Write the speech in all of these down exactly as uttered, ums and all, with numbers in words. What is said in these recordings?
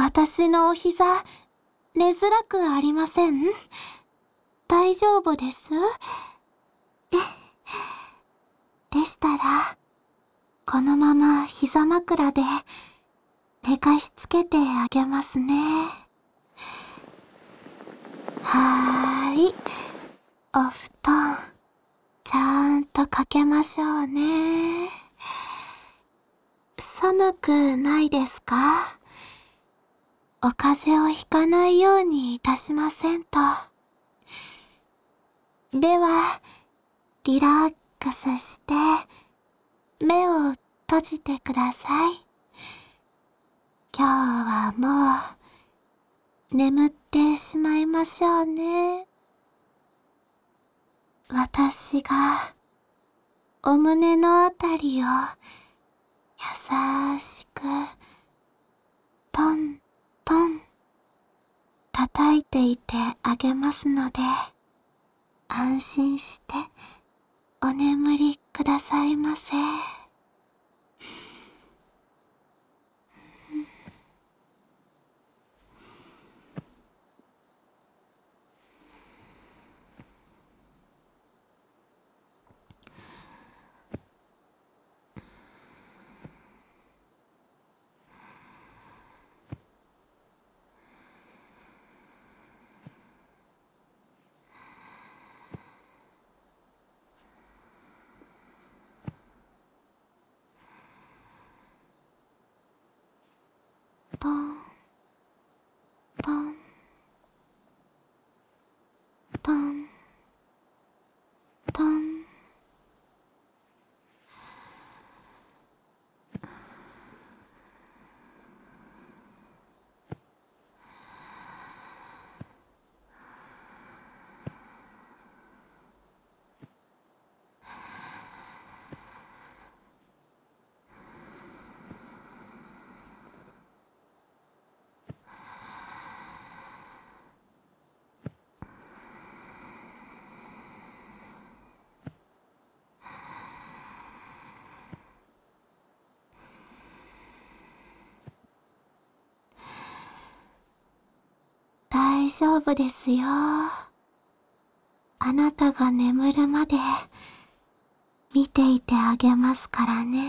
私のお膝、寝づらくありません？大丈夫です？え、でしたら、このまま膝枕で寝かしつけてあげますね。はーい。お布団、ちゃんとかけましょうね。寒くないですか？お風邪をひかないようにいたしませんと。では、リラックスして目を閉じてください。今日はもう眠ってしまいましょうね。私がお胸のあたりを優しくトントン叩いていてあげますので、安心してお眠りくださいませ。トントントントン。大丈夫ですよ。あなたが眠るまで見ていてあげますからね。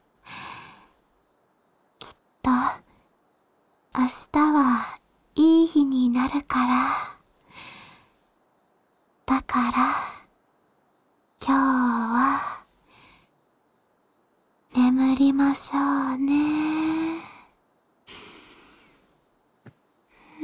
きっと明日はいい日になるから。だから今日は眠りましょうね。うん。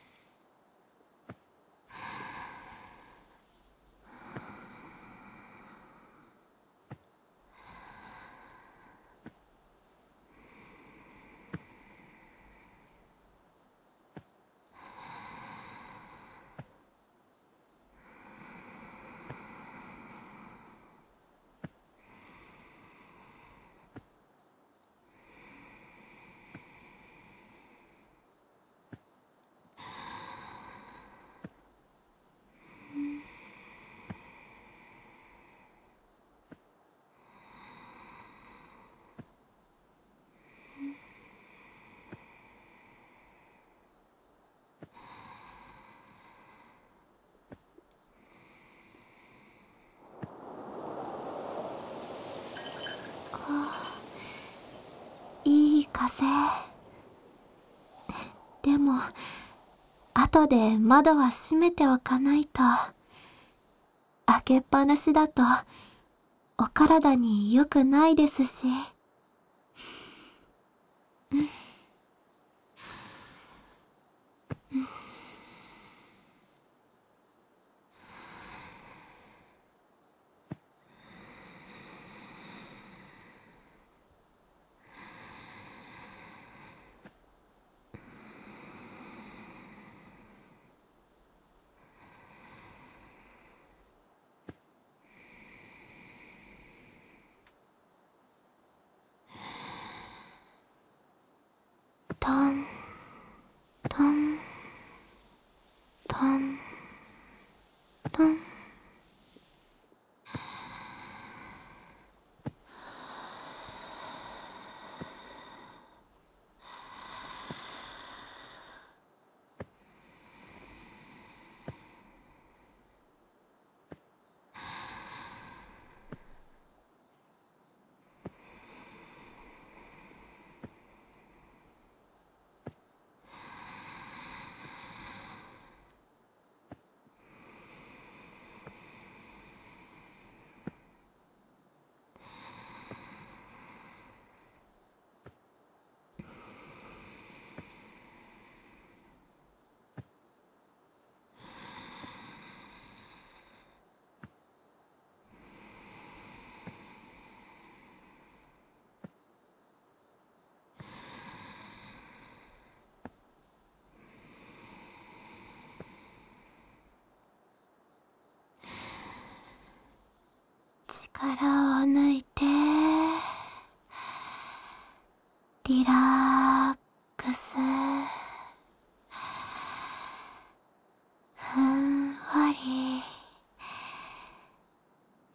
いい風。でも、後で窓は閉めておかないと。開けっぱなしだと、お体に良くないですし。トン、トン、トン、トン。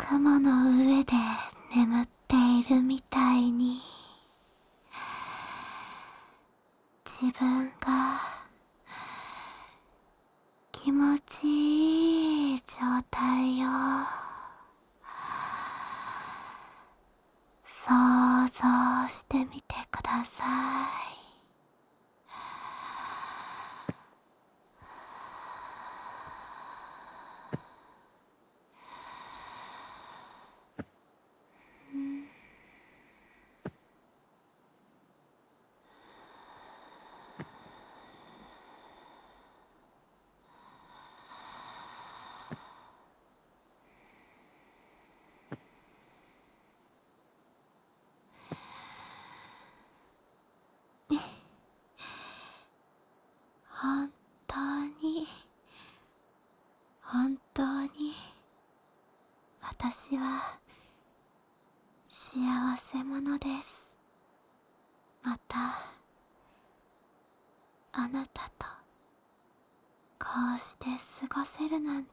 雲の上で眠っているみたいに、自分が気持ちいい状態を想像してみてください。本当に本当に私は幸せ者です。またあなたとこうして過ごせるなんて。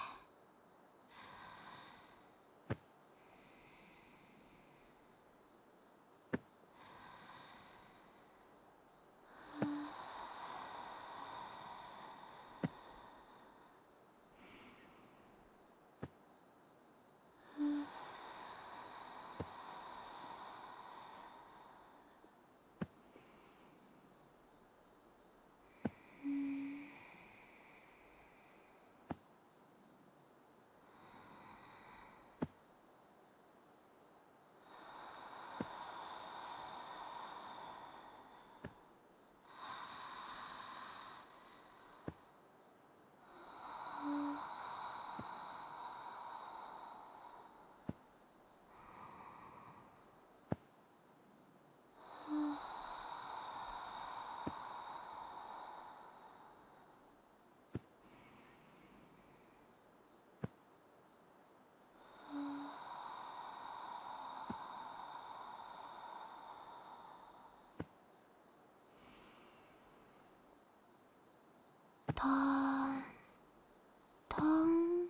トントン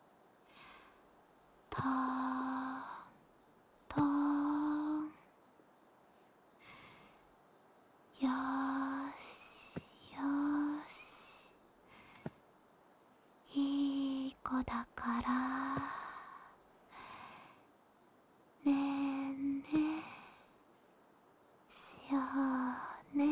トントン。よーしよーし、いい子だからねんねしようね。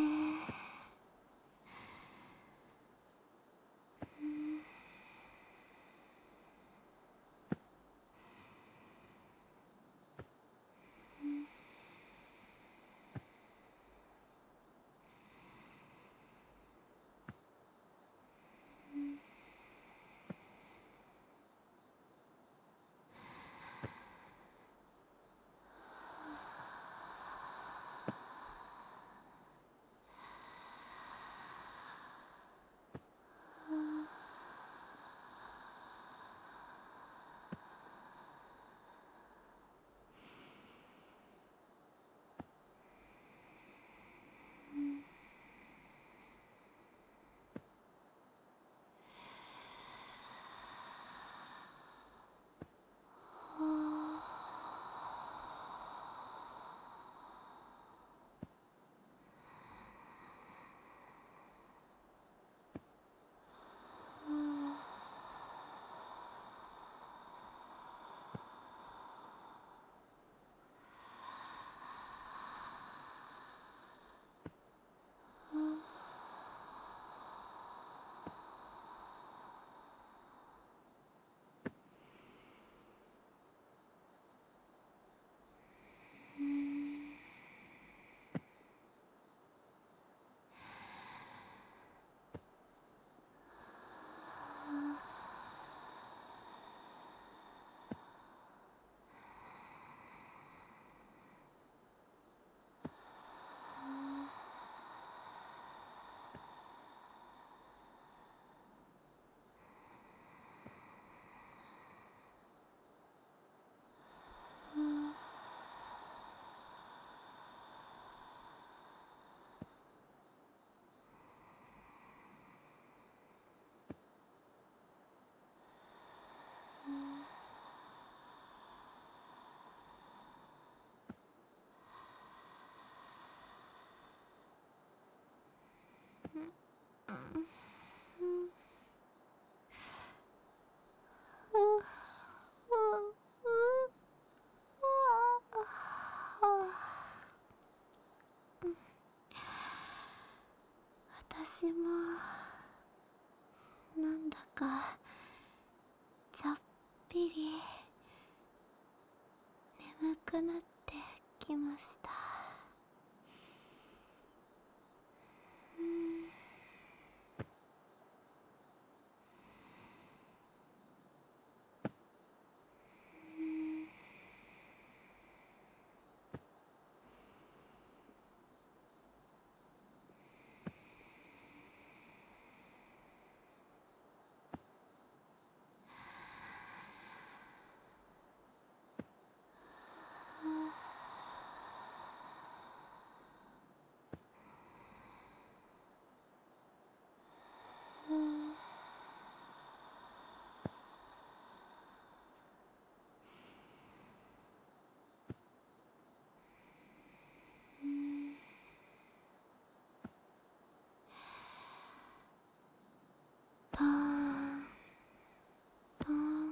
私もなんだかちょっぴり眠くなってきました。トーントーン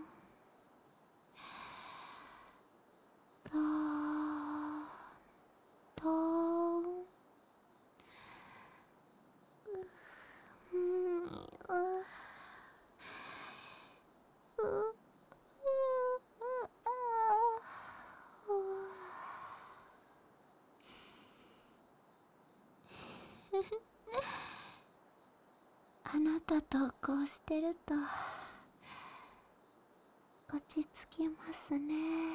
トーントーン。うんううあなたとこうしてると落ち着きますね。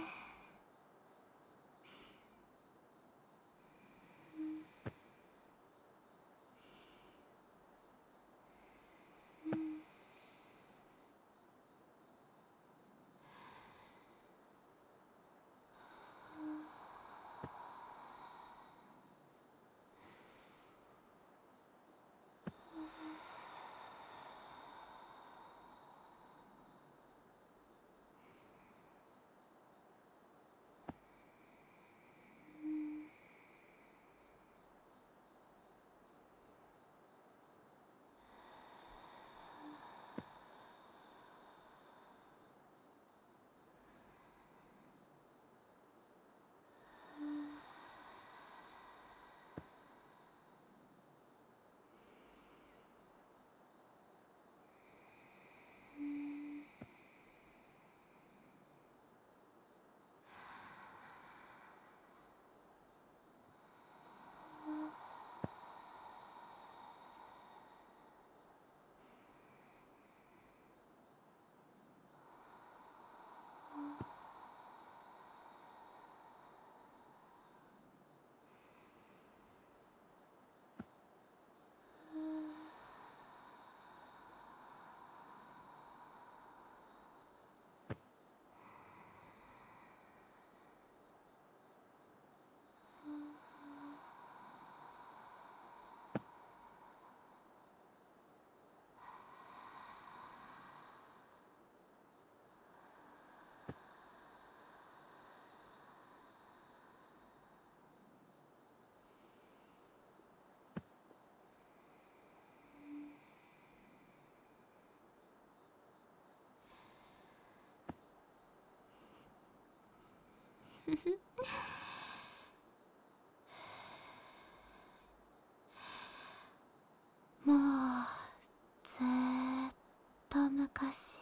もうずーっと昔、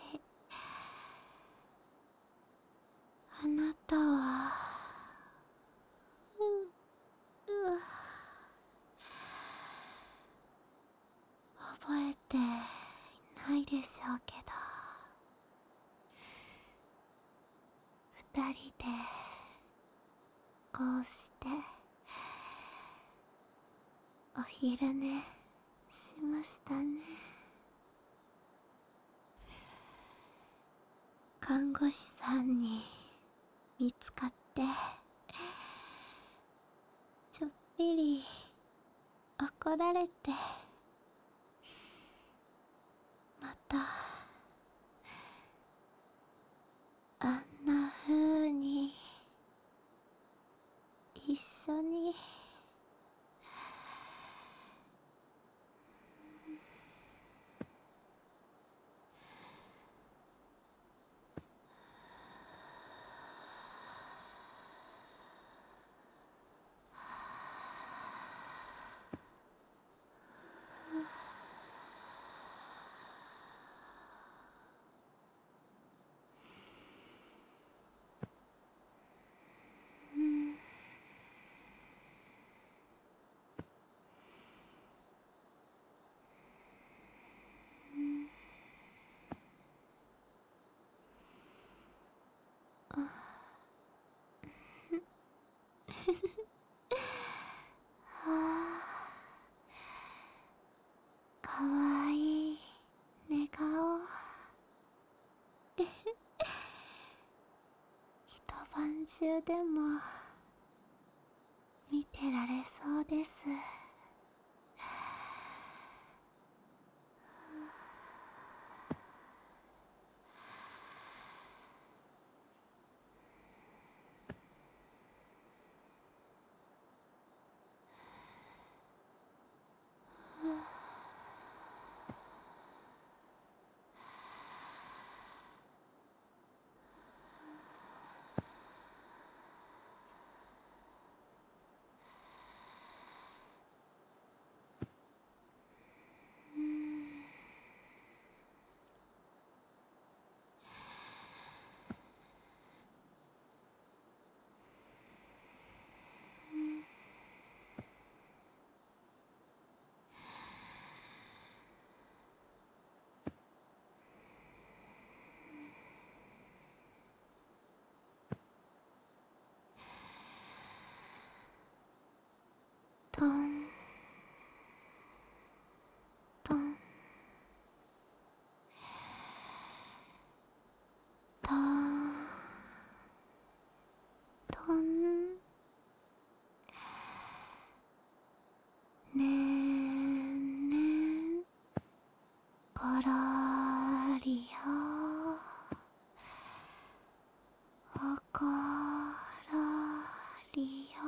あなたはううわ覚えていないでしょうけど、二人でこうしてお昼寝しましたね。看護師さんに見つかってちょっぴり怒られて、またあんな風に一緒に中でも見てられそうです。トントントントン。ねんねんころりよ、おころりよ。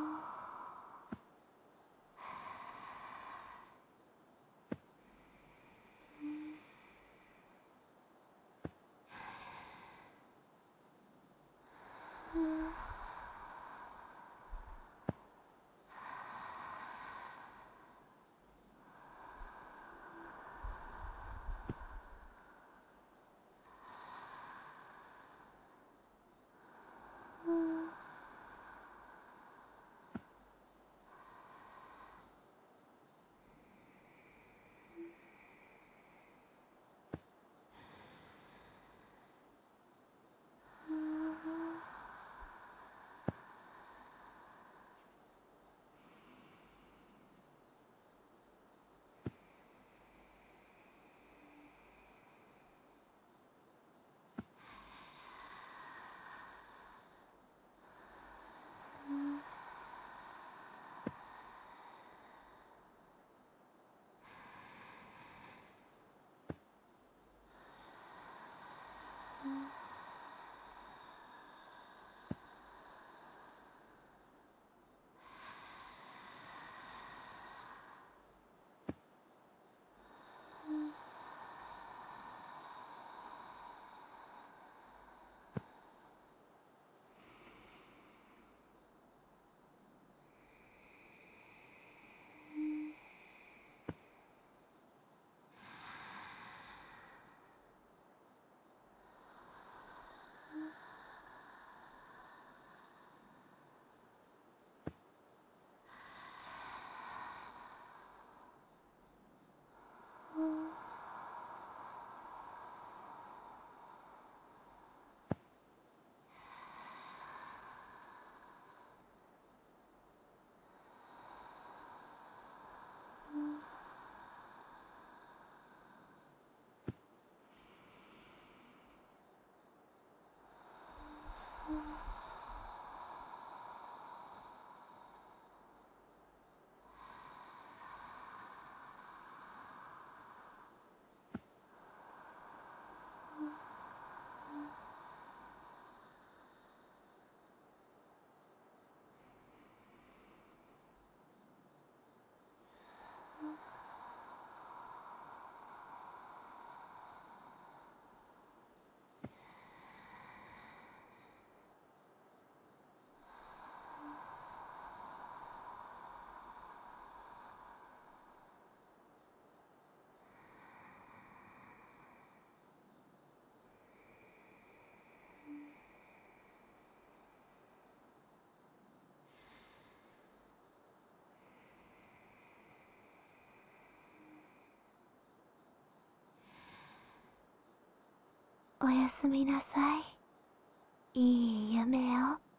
おやすみなさい。いい夢を。